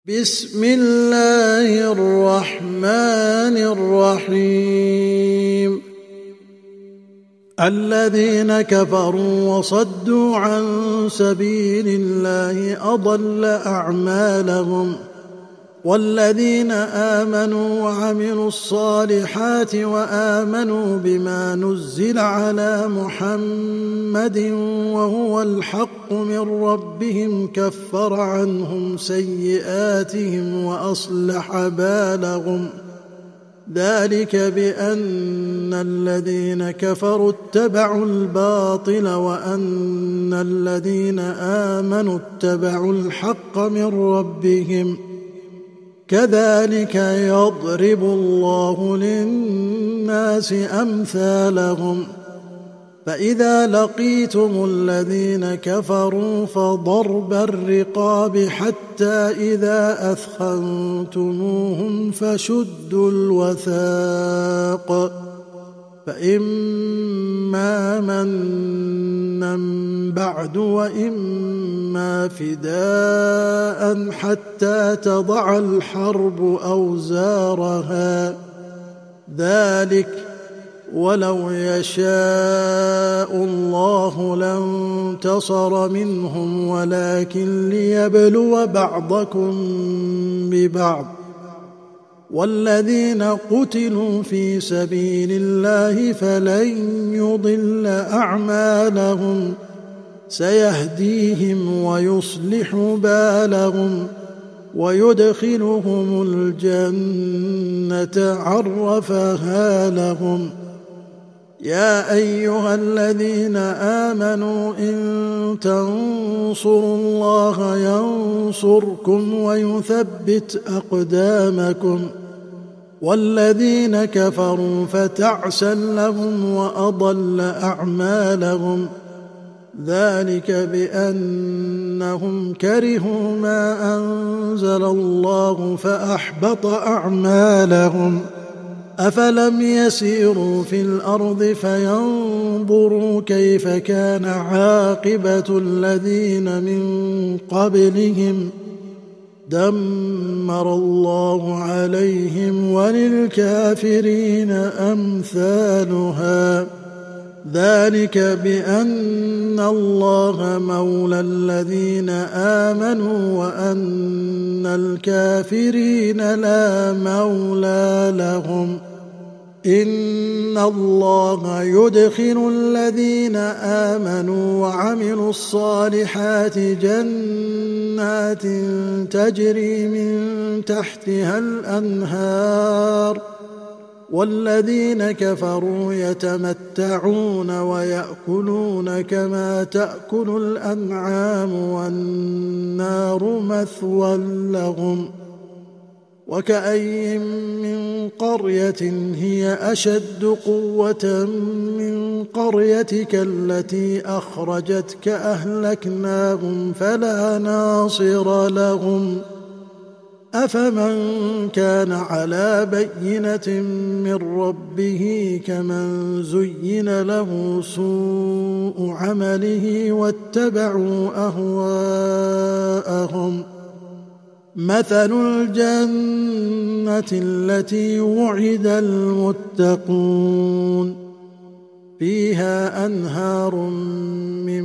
بسم الله الرحمن الرحيم. الذين كفروا وصدوا عن سبيل الله أضل أعمالهم، والذين آمنوا وعملوا الصالحات وآمنوا بما نزل على محمد وهو الحق من ربهم كفر عنهم سيئاتهم وأصلح بالهم، ذلك بأن الذين كفروا اتبعوا الباطل وأن الذين آمنوا اتبعوا الحق من ربهم، كذلك يضرب الله للناس أمثالهم. فإذا لقيتم الذين كفروا فضرب الرقاب حتى إذا أثخنتموهم فشدوا الوثاق، فإما منا بعد وإما فداء حتى تضع الحرب أوزارها، ذلك ولو يشاء الله لانتصر منهم ولكن ليبلو بعضكم ببعض، والذين قتلوا في سبيل الله فلن يضل أعمالهم، سيهديهم ويصلح بالهم ويدخلهم الجنة عرفها لهم. يا أيها الذين آمنوا إن تنصروا الله ينصركم ويثبت أقدامكم، والذين كفروا فتعسا لهم وأضل أعمالهم، ذلك بأنهم كرهوا ما أنزل الله فأحبط أعمالهم. أفلم يسيروا في الأرض فينظروا كيف كان عاقبة الذين من قبلهم، دمر الله عليهم وللكافرين أمثالها، ذلك بأن الله مولى الذين آمنوا وأن الكافرين لا مولى لهم. إن الله يدخل الذين آمنوا وعملوا الصالحات جنات تجري من تحتها الأنهار، والذين كفروا يتمتعون ويأكلون كما تأكل الأنعام والنار مثوى لهم. وكأين من قرية هي أشد قوة من قريتك التي أخرجتك أهلكناهم فلا ناصر لهم. أفمن كان على بينة من ربه كمن زين له سوء عمله واتبعوا أهواءهم. مثل الجنة التي وعد المتقون فيها أنهار من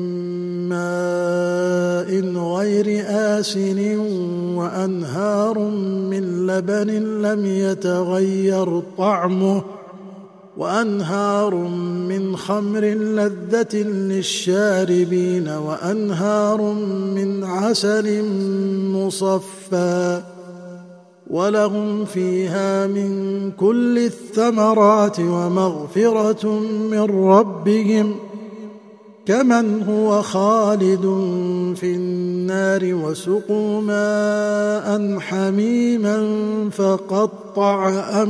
ماء غير آسن وأنهار من لبن لم يتغير طعمه وأنهار من خمر لذة للشاربين وأنهار من عسل مصفى، ولهم فيها من كل الثمرات ومغفرة من ربهم، كمن هو خالد في النار وسقوا ماء حميما فقطع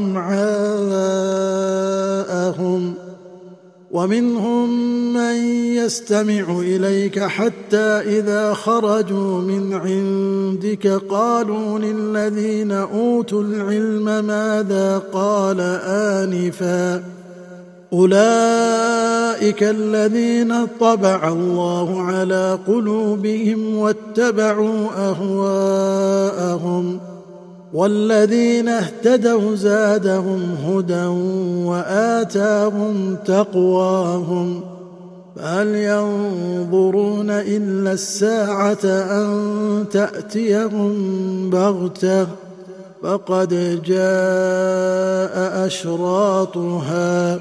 أمعاءهم. ومنهم من يستمع إليك حتى إذا خرجوا من عندك قالوا للذين أوتوا العلم ماذا قال آنفا، أولئك الذين طبع الله على قلوبهم واتبعوا أهواءهم والذين اهتدوا زادهم هدى وآتاهم تقواهم فهل ينظرون إلا الساعة أن تأتيهم بغتة فقد جاء أشراطها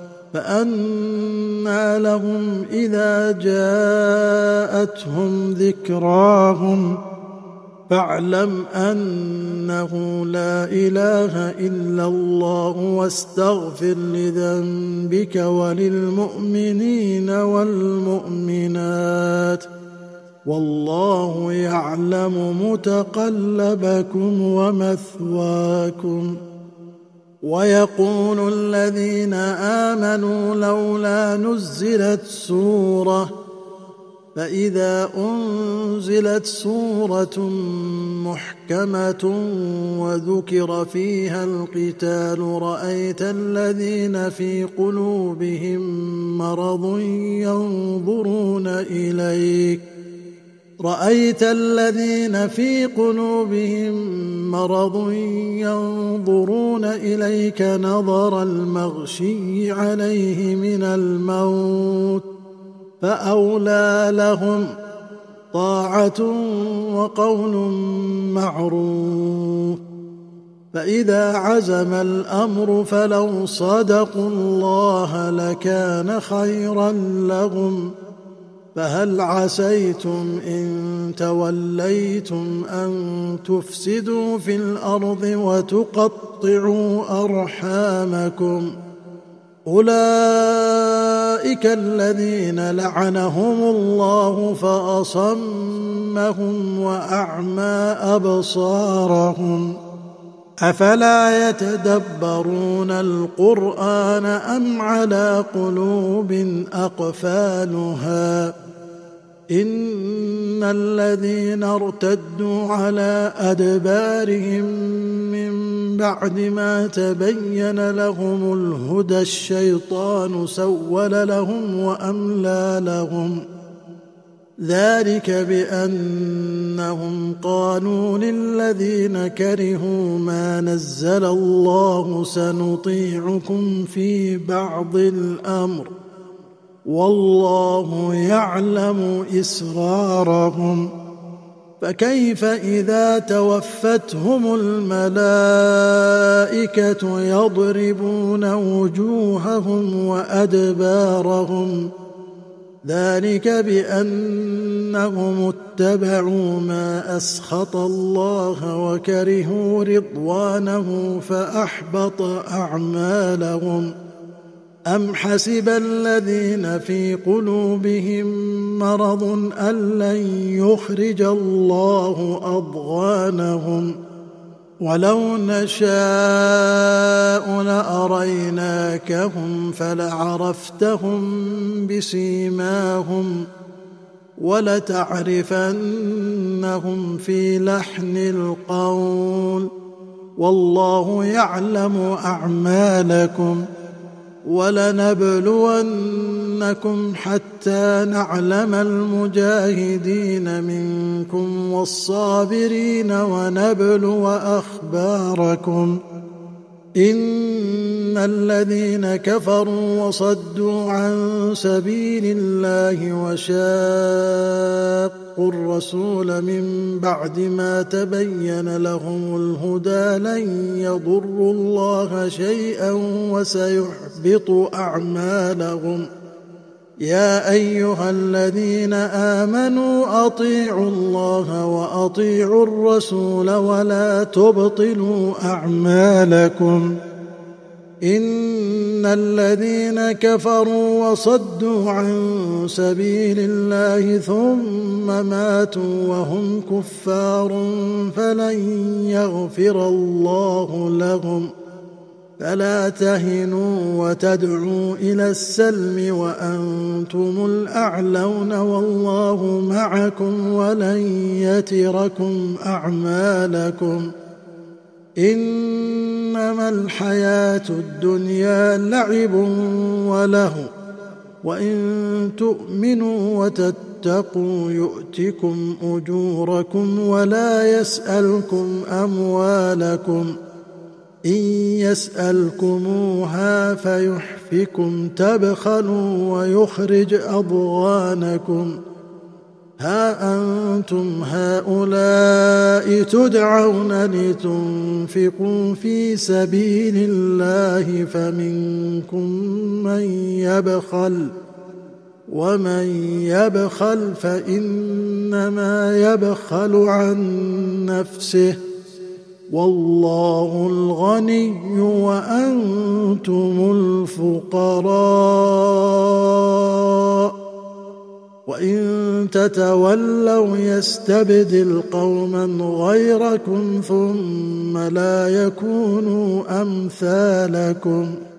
فأنى لهم إذا جاءتهم ذكراهم فاعلم أنه لا إله إلا الله واستغفر لذنبك وللمؤمنين والمؤمنات والله يعلم متقلبكم ومثواكم. ويقول الذين آمنوا لولا نزلت سورة فإذا أنزلت سورة محكمة وذكر فيها القتال رأيت الذين في قلوبهم مرض ينظرون إليك نظر المغشي عليه من الموت فأولى لهم طاعة وقول معروف. فإذا عزم الأمر فلو صدقوا الله لكان خيرا لهم. فهل عسيتم إن توليتم أن تفسدوا في الأرض وتقطعوا أرحامكم أولئك الذين لعنهم الله فأصمهم وأعمى أبصارهم أفلا يتدبرون القرآن أم على قلوب أقفالها إن الذين ارتدوا على أدبارهم من بعد ما تبين لهم الهدى الشيطان سول لهم وأملى لهم ذلك بأنهم قالوا للذين كرهوا ما نزل الله سنطيعكم في بعض الأمر والله يعلم إسرارهم فكيف إذا توفتهم الملائكة يضربون وجوههم وأدبارهم ذلك بأنهم اتبعوا ما أسخط الله وكرهوا رضوانه فأحبط أعمالهم أم حسب الذين في قلوبهم مرض أن لن يخرج الله أضغانهم ولو نشاء لأريناكهم فلعرفتهم بسيماهم ولتعرفنهم في لحن القول والله يعلم أعمالكم ولنبلونكم حتى نعلم المجاهدين منكم والصابرين ونبلو أخباركم إن الذين كفروا وصدوا عن سبيل الله وشاقوا الرسول من بعد ما تبين لهم الهدى لن يضروا الله شيئا وسيحبط أعمالهم يا أيها الذين آمنوا أطيعوا الله وأطيعوا الرسول ولا تبطلوا أعمالكم إن الذين كفروا وصدوا عن سبيل الله ثم ماتوا وهم كفار فلن يغفر الله لهم فلا تهنوا وتدعوا إلى السلم وأنتم الأعلون والله معكم ولن يتركم أعمالكم إنما الحياة الدنيا لعب ولهو وإن تؤمنوا وتتقوا يؤتكم أجوركم ولا يسألكم أموالكم إن يسألكموها فيحفكم تبخلوا ويخرج أضغانكم ها أنتم هؤلاء تدعون لتنفقوا في سبيل الله فمنكم من يبخل ومن يبخل فإنما يبخل عن نفسه والله الغني وأنتم الفقراء وإن تتولوا يستبدل قوما غيركم ثم لا يكونوا أمثالكم